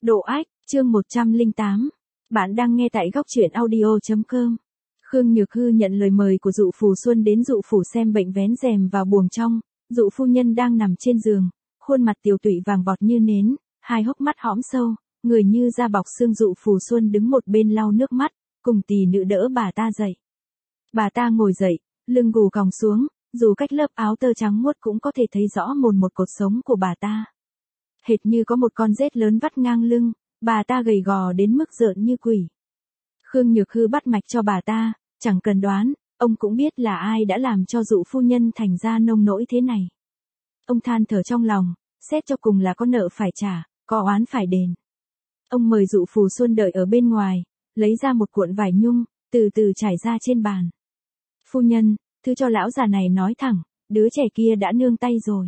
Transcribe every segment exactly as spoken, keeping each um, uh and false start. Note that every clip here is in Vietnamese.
Độ ách, chương một trăm lẻ tám. Bạn đang nghe tại góc truyện audio chấm com. Khương Nhược Hư nhận lời mời của dụ Phù Xuân đến dụ phủ xem bệnh vén rèm vào buồng trong, dụ phu nhân đang nằm trên giường, khuôn mặt tiều tụy vàng vọt như nến, hai hốc mắt hõm sâu, người như da bọc xương. Dụ Phù Xuân đứng một bên lau nước mắt, cùng tỳ nữ đỡ bà ta dậy. Bà ta ngồi dậy, lưng gù còng xuống, dù cách lớp áo tơ trắng muốt cũng có thể thấy rõ mồn một cột sống của bà ta. Hệt như có một con rết lớn vắt ngang lưng, bà ta gầy gò đến mức rợn như quỷ. Khương Nhược Hư bắt mạch cho bà ta, chẳng cần đoán, ông cũng biết là ai đã làm cho dụ phu nhân thành ra nông nỗi thế này. Ông than thở trong lòng, xét cho cùng là có nợ phải trả, có oán phải đền. Ông mời dụ Phù Xuân đợi ở bên ngoài, lấy ra một cuộn vải nhung, từ từ trải ra trên bàn. Phu nhân, thứ cho lão già này nói thẳng, đứa trẻ kia đã nương tay rồi.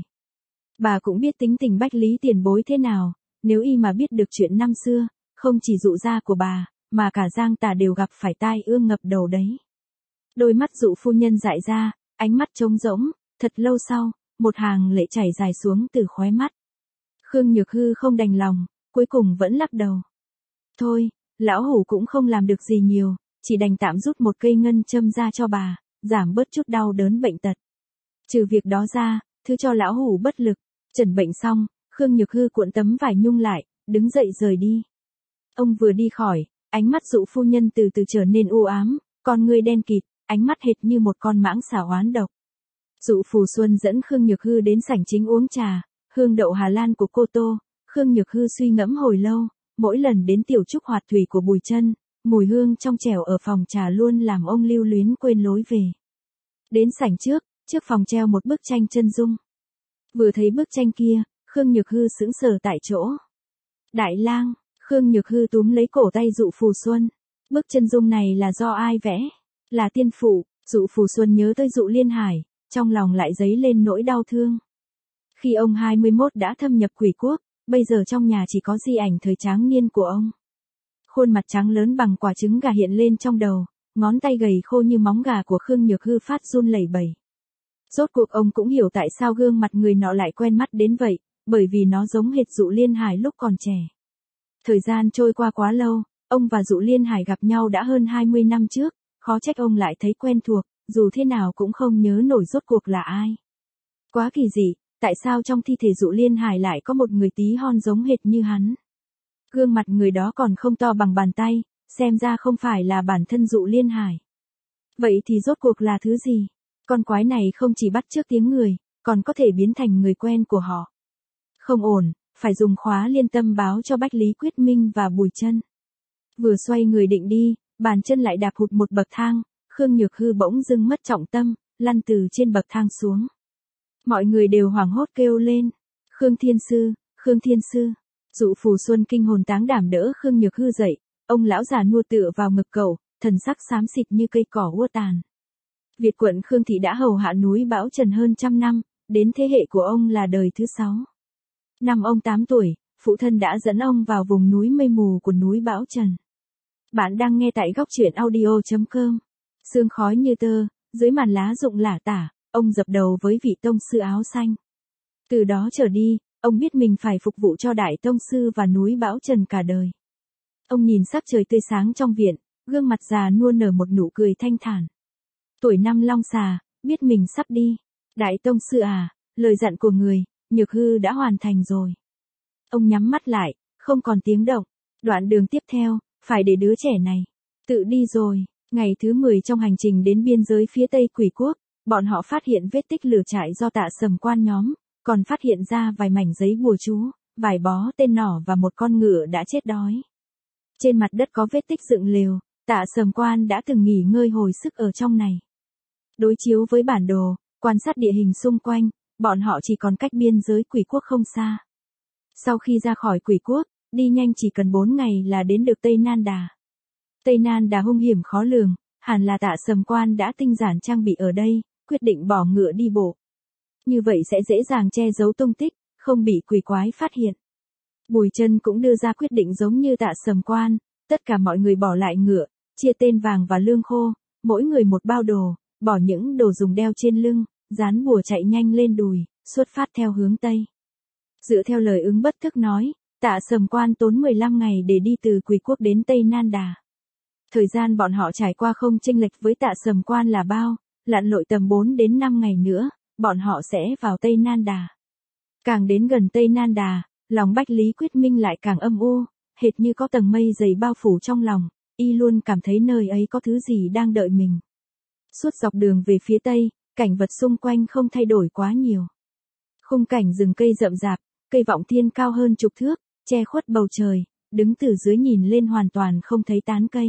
Bà cũng biết tính tình Bách Lý tiền bối thế nào, nếu y mà biết được chuyện năm xưa, không chỉ dụ gia của bà, mà cả Giang Tả đều gặp phải tai ương ngập đầu đấy. Đôi mắt dụ phu nhân dại ra, ánh mắt trống rỗng, thật lâu sau, một hàng lệ chảy dài xuống từ khóe mắt. Khương Nhược Hư không đành lòng, cuối cùng vẫn lắc đầu. Thôi, lão hủ cũng không làm được gì nhiều, chỉ đành tạm rút một cây ngân châm ra cho bà, giảm bớt chút đau đớn bệnh tật. Trừ việc đó ra, thứ cho lão hủ bất lực. Chẩn bệnh xong, Khương Nhược Hư cuộn tấm vải nhung lại, đứng dậy rời đi. Ông vừa đi khỏi, ánh mắt dụ phu nhân từ từ trở nên u ám, con ngươi đen kịt, ánh mắt hệt như một con mãng xà oán độc. Dụ Phù Xuân dẫn Khương Nhược Hư đến sảnh chính uống trà, hương đậu Hà Lan của cô Tô. Khương Nhược Hư suy ngẫm hồi lâu, mỗi lần đến tiểu trúc hoạt thủy của Bùi Chân, mùi hương trong trẻo ở phòng trà luôn làm ông lưu luyến quên lối về. Đến sảnh trước, trước phòng treo một bức tranh chân dung. Vừa thấy bức tranh kia, Khương Nhược Hư sững sờ tại chỗ. Đại lang, Khương Nhược Hư túm lấy cổ tay dụ Phù Xuân. Bức chân dung này là do ai vẽ? Là tiên phụ. Dụ Phù Xuân nhớ tới dụ Liên Hải, trong lòng lại dấy lên nỗi đau thương. Khi ông hai mươi mốt đã thâm nhập quỷ quốc, bây giờ trong nhà chỉ có di ảnh thời tráng niên của ông. Khuôn mặt trắng lớn bằng quả trứng gà hiện lên trong đầu, ngón tay gầy khô như móng gà của Khương Nhược Hư phát run lẩy bẩy. Rốt cuộc ông cũng hiểu tại sao gương mặt người nọ lại quen mắt đến vậy, bởi vì nó giống hệt dụ Liên Hải lúc còn trẻ. Thời gian trôi qua quá lâu, ông và dụ Liên Hải gặp nhau đã hơn hai mươi năm trước, khó trách ông lại thấy quen thuộc, dù thế nào cũng không nhớ nổi rốt cuộc là ai. Quá kỳ dị, tại sao trong thi thể dụ Liên Hải lại có một người tí hon giống hệt như hắn? Gương mặt người đó còn không to bằng bàn tay, xem ra không phải là bản thân dụ Liên Hải. Vậy thì rốt cuộc là thứ gì? Con quái này không chỉ bắt chước tiếng người, còn có thể biến thành người quen của họ. Không ổn, phải dùng khóa liên tâm báo cho Bách Lý Quyết Minh và Bùi Chân. Vừa xoay người định đi, bàn chân lại đạp hụt một bậc thang, Khương Nhược Hư bỗng dưng mất trọng tâm, lăn từ trên bậc thang xuống. Mọi người đều hoảng hốt kêu lên. Khương Thiên Sư, Khương Thiên Sư. Dụ Phù Xuân kinh hồn táng đảm đỡ Khương Nhược Hư dậy, ông lão già nua tựa vào ngực cậu, thần sắc xám xịt như cây cỏ úa tàn. Việt quận Khương Thị đã hầu hạ núi Bão Trần hơn trăm năm, đến thế hệ của ông là đời thứ sáu. Năm ông tám tuổi, phụ thân đã dẫn ông vào vùng núi mây mù của núi Bão Trần. Bạn đang nghe tại góc truyện audio chấm com. Sương khói như tơ, dưới màn lá rụng lả tả, ông dập đầu với vị tông sư áo xanh. Từ đó trở đi, ông biết mình phải phục vụ cho đại tông sư và núi Bão Trần cả đời. Ông nhìn sắc trời tươi sáng trong viện, gương mặt già nua nở một nụ cười thanh thản. Tuổi năm long xà, biết mình sắp đi. Đại tông sư à, lời dặn của người, Nhược Hư đã hoàn thành rồi. Ông nhắm mắt lại, không còn tiếng động. Đoạn đường tiếp theo, phải để đứa trẻ này tự đi rồi. Ngày thứ mười trong hành trình đến biên giới phía tây quỷ quốc, bọn họ phát hiện vết tích lửa trại do Tạ Sầm Quan nhóm, còn phát hiện ra vài mảnh giấy bùa chú, vài bó tên nỏ và một con ngựa đã chết đói. Trên mặt đất có vết tích dựng lều, Tạ Sầm Quan đã từng nghỉ ngơi hồi sức ở trong này. Đối chiếu với bản đồ, quan sát địa hình xung quanh, bọn họ chỉ còn cách biên giới quỷ quốc không xa. Sau khi ra khỏi quỷ quốc, đi nhanh chỉ cần bốn ngày là đến được Tây Nan Đà. Tây Nan Đà hung hiểm khó lường, hẳn là Tạ Sầm Quan đã tinh giản trang bị ở đây, quyết định bỏ ngựa đi bộ. Như vậy sẽ dễ dàng che giấu tung tích, không bị quỷ quái phát hiện. Bùi Chân cũng đưa ra quyết định giống như Tạ Sầm Quan, tất cả mọi người bỏ lại ngựa, chia tên vàng và lương khô, mỗi người một bao đồ, bỏ những đồ dùng đeo trên lưng, dán bùa chạy nhanh lên đùi, xuất phát theo hướng Tây. Dựa theo lời ứng bất thức nói, Tạ Sầm Quan tốn mười lăm ngày để đi từ Quỷ Quốc đến Tây Nan Đà. Thời gian bọn họ trải qua không chênh lệch với Tạ Sầm Quan là bao, lặn lội tầm bốn đến năm ngày nữa, bọn họ sẽ vào Tây Nan Đà. Càng đến gần Tây Nan Đà, lòng Bách Lý Quyết Minh lại càng âm u, hệt như có tầng mây dày bao phủ trong lòng, y luôn cảm thấy nơi ấy có thứ gì đang đợi mình. Suốt dọc đường về phía Tây, cảnh vật xung quanh không thay đổi quá nhiều. Khung cảnh rừng cây rậm rạp, cây vọng thiên cao hơn chục thước, che khuất bầu trời, đứng từ dưới nhìn lên hoàn toàn không thấy tán cây.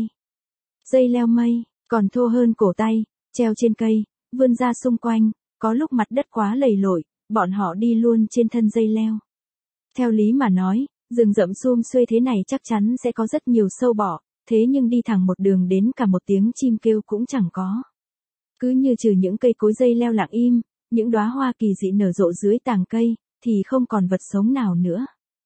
Dây leo mây, còn thô hơn cổ tay, treo trên cây, vươn ra xung quanh, có lúc mặt đất quá lầy lội, bọn họ đi luôn trên thân dây leo. Theo lý mà nói, rừng rậm sum xuê thế này chắc chắn sẽ có rất nhiều sâu bọ, thế nhưng đi thẳng một đường đến cả một tiếng chim kêu cũng chẳng có. Cứ như trừ những cây cối dây leo lặng im, những đóa hoa kỳ dị nở rộ dưới tàng cây, thì không còn vật sống nào nữa.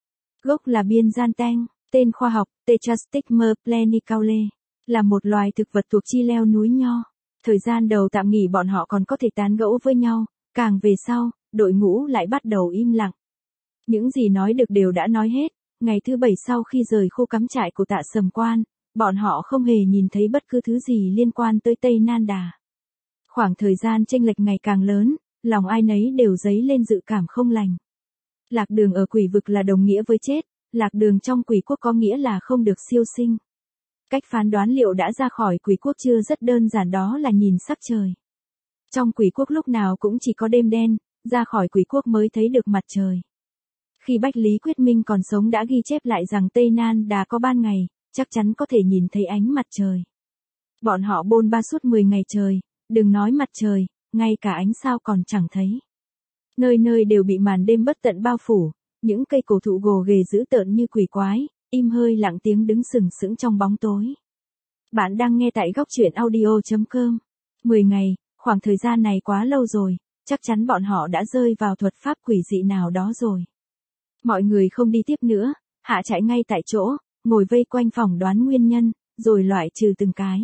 Gốc là biên gian teng, tên khoa học Tetrastigma planicaule, là một loài thực vật thuộc chi leo núi nho. Thời gian đầu tạm nghỉ bọn họ còn có thể tán gẫu với nhau, càng về sau, đội ngũ lại bắt đầu im lặng. Những gì nói được đều đã nói hết, ngày thứ bảy sau khi rời khu cắm trại của Tạ Sầm Quan, bọn họ không hề nhìn thấy bất cứ thứ gì liên quan tới Tây Nan Đà. Khoảng thời gian chênh lệch ngày càng lớn, lòng ai nấy đều dấy lên dự cảm không lành. Lạc đường ở quỷ vực là đồng nghĩa với chết, lạc đường trong quỷ quốc có nghĩa là không được siêu sinh. Cách phán đoán liệu đã ra khỏi quỷ quốc chưa rất đơn giản, đó là nhìn sắc trời. Trong quỷ quốc lúc nào cũng chỉ có đêm đen, ra khỏi quỷ quốc mới thấy được mặt trời. Khi Bách Lý Quyết Minh còn sống đã ghi chép lại rằng Tây Nan Đà có ban ngày, chắc chắn có thể nhìn thấy ánh mặt trời. Bọn họ bôn ba suốt mười ngày trời, đừng nói mặt trời, ngay cả ánh sao còn chẳng thấy. Nơi nơi đều bị màn đêm bất tận bao phủ, những cây cổ thụ gồ ghề dữ tợn như quỷ quái, im hơi lặng tiếng đứng sừng sững trong bóng tối. Bạn đang nghe tại góc truyện audio chấm com. mười ngày, khoảng thời gian này quá lâu rồi, chắc chắn bọn họ đã rơi vào thuật pháp quỷ dị nào đó rồi. Mọi người không đi tiếp nữa, hạ trại ngay tại chỗ, ngồi vây quanh phỏng đoán nguyên nhân, rồi loại trừ từng cái.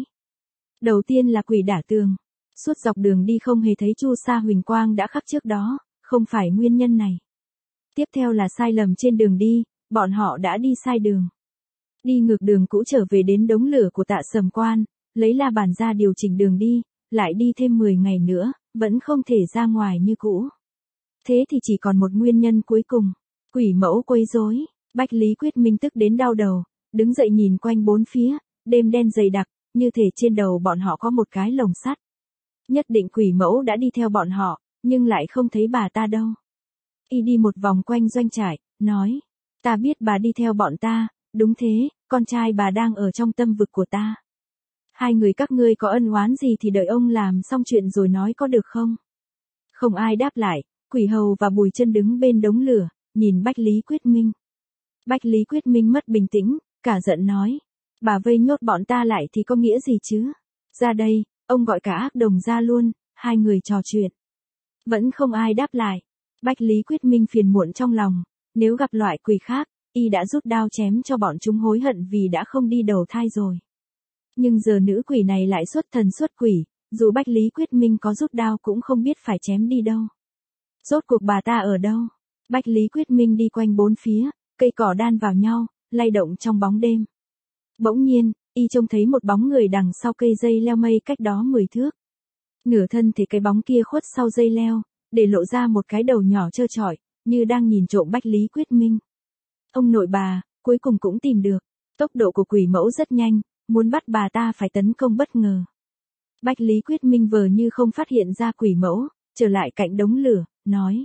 Đầu tiên là quỷ đả tường. Suốt dọc đường đi không hề thấy chu sa huỳnh quang đã khắc trước đó, không phải nguyên nhân này. Tiếp theo là sai lầm trên đường đi, bọn họ đã đi sai đường. Đi ngược đường cũ trở về đến đống lửa của Tạ Sầm Quan, lấy la bàn ra điều chỉnh đường đi, lại đi thêm mười ngày nữa, vẫn không thể ra ngoài như cũ. Thế thì chỉ còn một nguyên nhân cuối cùng, quỷ mẫu quấy rối. Bách Lý Quyết Minh tức đến đau đầu, đứng dậy nhìn quanh bốn phía, đêm đen dày đặc, như thể trên đầu bọn họ có một cái lồng sắt. Nhất định quỷ mẫu đã đi theo bọn họ, nhưng lại không thấy bà ta đâu. Y đi một vòng quanh doanh trại, nói, ta biết bà đi theo bọn ta, đúng thế, con trai bà đang ở trong tâm vực của ta. Hai người các ngươi có ân oán gì thì đợi ông làm xong chuyện rồi nói có được không? Không ai đáp lại, Quỷ Hầu và Bùi Chân đứng bên đống lửa, nhìn Bách Lý Quyết Minh. Bách Lý Quyết Minh mất bình tĩnh, cả giận nói, bà vây nhốt bọn ta lại thì có nghĩa gì chứ? Ra đây, ông gọi cả ác đồng ra luôn, hai người trò chuyện. Vẫn không ai đáp lại. Bách Lý Quyết Minh phiền muộn trong lòng, nếu gặp loại quỷ khác, y đã rút đao chém cho bọn chúng hối hận vì đã không đi đầu thai rồi. Nhưng giờ nữ quỷ này lại xuất thần xuất quỷ, dù Bách Lý Quyết Minh có rút đao cũng không biết phải chém đi đâu. Rốt cuộc bà ta ở đâu? Bách Lý Quyết Minh đi quanh bốn phía, cây cỏ đan vào nhau, lay động trong bóng đêm. Bỗng nhiên, y trông thấy một bóng người đằng sau cây dây leo mây cách đó mười thước. Nửa thân thì cái bóng kia khuất sau dây leo, để lộ ra một cái đầu nhỏ trơ trọi, như đang nhìn trộm Bách Lý Quyết Minh. Ông nội bà, cuối cùng cũng tìm được. Tốc độ của quỷ mẫu rất nhanh, muốn bắt bà ta phải tấn công bất ngờ. Bách Lý Quyết Minh vờ như không phát hiện ra quỷ mẫu, trở lại cạnh đống lửa, nói.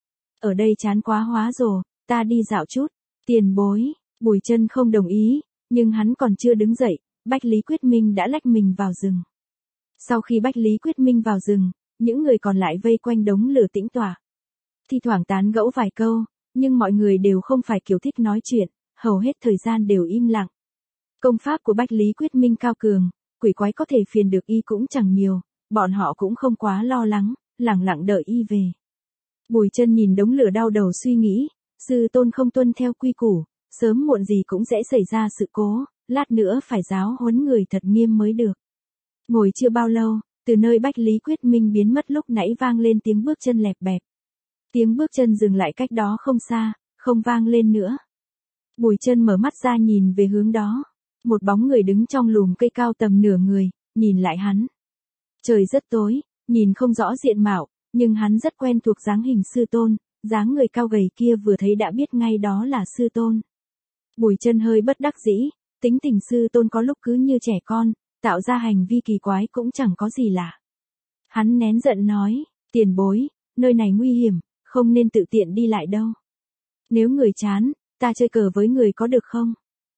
Ở đây chán quá hóa rồi, ta đi dạo chút. Tiền bối, Bùi Chân không đồng ý, nhưng hắn còn chưa đứng dậy, Bách Lý Quyết Minh đã lách mình vào rừng. Sau khi Bách Lý Quyết Minh vào rừng, những người còn lại vây quanh đống lửa tĩnh tọa. Thi thoảng tán gẫu vài câu, nhưng mọi người đều không phải kiểu thích nói chuyện, hầu hết thời gian đều im lặng. Công pháp của Bách Lý Quyết Minh cao cường, quỷ quái có thể phiền được y cũng chẳng nhiều, bọn họ cũng không quá lo lắng, lặng lặng đợi y về. Bùi Chân nhìn đống lửa đau đầu suy nghĩ, sư tôn không tuân theo quy củ, sớm muộn gì cũng sẽ xảy ra sự cố, lát nữa phải giáo huấn người thật nghiêm mới được. Ngồi chưa bao lâu, từ nơi Bách Lý Quyết Minh biến mất lúc nãy vang lên tiếng bước chân lẹp bẹp. Tiếng bước chân dừng lại cách đó không xa, không vang lên nữa. Bùi Chân mở mắt ra nhìn về hướng đó. Một bóng người đứng trong lùm cây cao tầm nửa người, nhìn lại hắn. Trời rất tối, nhìn không rõ diện mạo, nhưng hắn rất quen thuộc dáng hình sư tôn, dáng người cao gầy kia vừa thấy đã biết ngay đó là sư tôn. Bùi Chân hơi bất đắc dĩ, tính tình sư tôn có lúc cứ như trẻ con, tạo ra hành vi kỳ quái cũng chẳng có gì lạ. Hắn nén giận nói, tiền bối, nơi này nguy hiểm, không nên tự tiện đi lại đâu. Nếu người chán, ta chơi cờ với người có được không?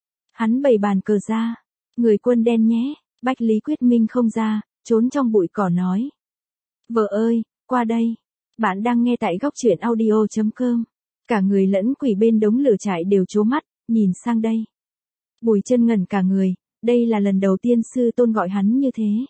Hắn bày bàn cờ ra, người quân đen nhé, Bách Lý Quyết Minh không ra, trốn trong bụi cỏ nói. Vợ ơi, qua đây, bạn đang nghe tại góc truyện audio chấm com. Cả người lẫn quỷ bên đống lửa trại đều trố mắt, nhìn sang đây. Bùi Chân ngẩn cả người, đây là lần đầu tiên sư tôn gọi hắn như thế.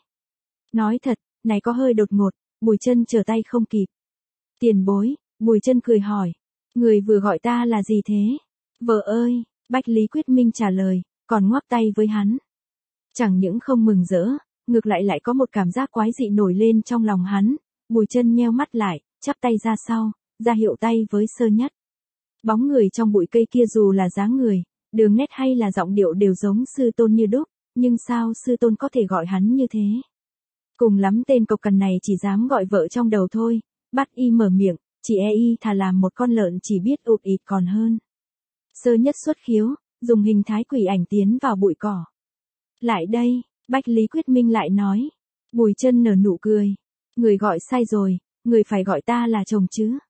Nói thật, này có hơi đột ngột, Bùi Chân trở tay không kịp. Tiền bối, Bùi Chân cười hỏi, người vừa gọi ta là gì thế? Vợ ơi, Bách Lý Quyết Minh trả lời, còn ngoắc tay với hắn. Chẳng những không mừng rỡ, ngược lại lại có một cảm giác quái dị nổi lên trong lòng hắn. Bùi Chân nheo mắt lại, chắp tay ra sau, ra hiệu tay với Sơ Nhất. Bóng người trong bụi cây kia dù là dáng người, đường nét hay là giọng điệu đều giống sư tôn như đúc, nhưng sao sư tôn có thể gọi hắn như thế? Cùng lắm tên cộc cằn này chỉ dám gọi vợ trong đầu thôi. Bắt y mở miệng, chỉ e y thà làm một con lợn chỉ biết ụt ịt còn hơn. Sơ Nhất xuất khiếu, dùng hình thái quỷ ảnh tiến vào bụi cỏ. Lại đây, Bách Lý Quyết Minh lại nói. Bùi Chân nở nụ cười. Người gọi sai rồi, người phải gọi ta là chồng chứ.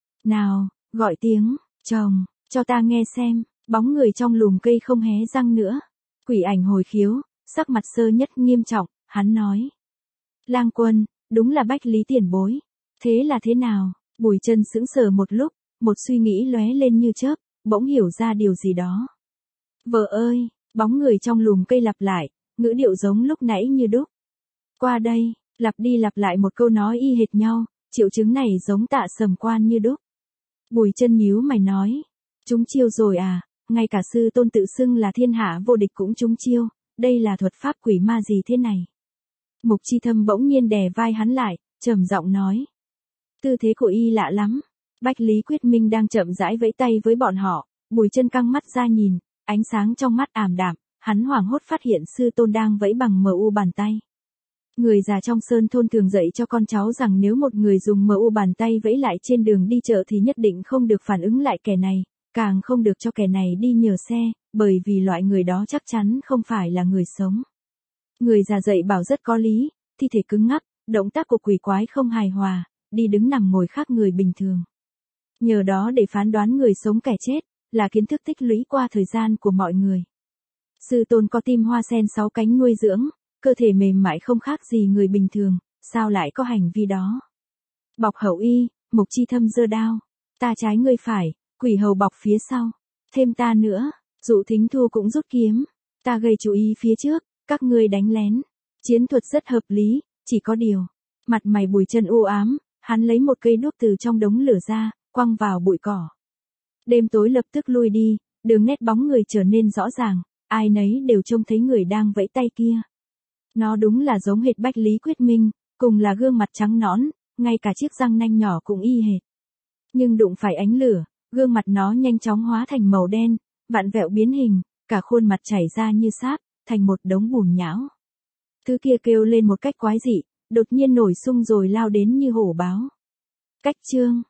Nào, gọi tiếng, chồng, cho ta nghe xem. Bóng người trong lùm cây không hé răng nữa. Quỷ ảnh hồi khiếu, sắc mặt Sơ Nhất nghiêm trọng, hắn nói. Lang Quân, đúng là Bách Lý tiền bối. Thế là thế nào? Bùi Chân sững sờ một lúc, một suy nghĩ lóe lên như chớp, bỗng hiểu ra điều gì đó. Vợ ơi, bóng người trong lùm cây lặp lại, ngữ điệu giống lúc nãy như đúc. Qua đây, lặp đi lặp lại một câu nói y hệt nhau, triệu chứng này giống Tạ Sầm Quan như đúc. Bùi Chân nhíu mày nói, chúng chiêu rồi à, ngay cả sư tôn tự xưng là thiên hạ vô địch cũng chúng chiêu, đây là thuật pháp quỷ ma gì thế này? Mục Chi Thâm bỗng nhiên đè vai hắn lại, trầm giọng nói. Tư thế của y lạ lắm. Bách Lý Quyết Minh đang chậm rãi vẫy tay với bọn họ, Bùi Chân căng mắt ra nhìn, ánh sáng trong mắt ảm đạm, hắn hoảng hốt phát hiện sư tôn đang vẫy bằng mờ u bàn tay. Người già trong sơn thôn thường dạy cho con cháu rằng nếu một người dùng mờ u bàn tay vẫy lại trên đường đi chợ thì nhất định không được phản ứng lại kẻ này, càng không được cho kẻ này đi nhờ xe, bởi vì loại người đó chắc chắn không phải là người sống. Người già dạy bảo rất có lý, thi thể cứng ngắc, động tác của quỷ quái không hài hòa, đi đứng nằm ngồi khác người bình thường. Nhờ đó để phán đoán người sống kẻ chết, là kiến thức tích lũy qua thời gian của mọi người. Sư tôn có tim hoa sen sáu cánh nuôi dưỡng, cơ thể mềm mại không khác gì người bình thường, sao lại có hành vi đó? Bọc hậu y, Mục Chi Thâm giơ đao, ta trái ngươi phải, quỷ hầu bọc phía sau, thêm ta nữa, Dụ Thính Thu cũng rút kiếm, ta gây chú ý phía trước, các ngươi đánh lén. Chiến thuật rất hợp lý, chỉ có điều, mặt mày Bùi Chân u ám, hắn lấy một cây đuốc từ trong đống lửa ra, quăng vào bụi cỏ. Đêm tối lập tức lui đi, đường nét bóng người trở nên rõ ràng, ai nấy đều trông thấy người đang vẫy tay kia. Nó đúng là giống hệt Bách Lý Quyết Minh, cùng là gương mặt trắng nõn, ngay cả chiếc răng nanh nhỏ cũng y hệt. Nhưng đụng phải ánh lửa, gương mặt nó nhanh chóng hóa thành màu đen, vặn vẹo biến hình, cả khuôn mặt chảy ra như sáp, thành một đống bùn nhão. Thứ kia kêu lên một cách quái dị, đột nhiên nổi sung rồi lao đến như hổ báo. Cách chương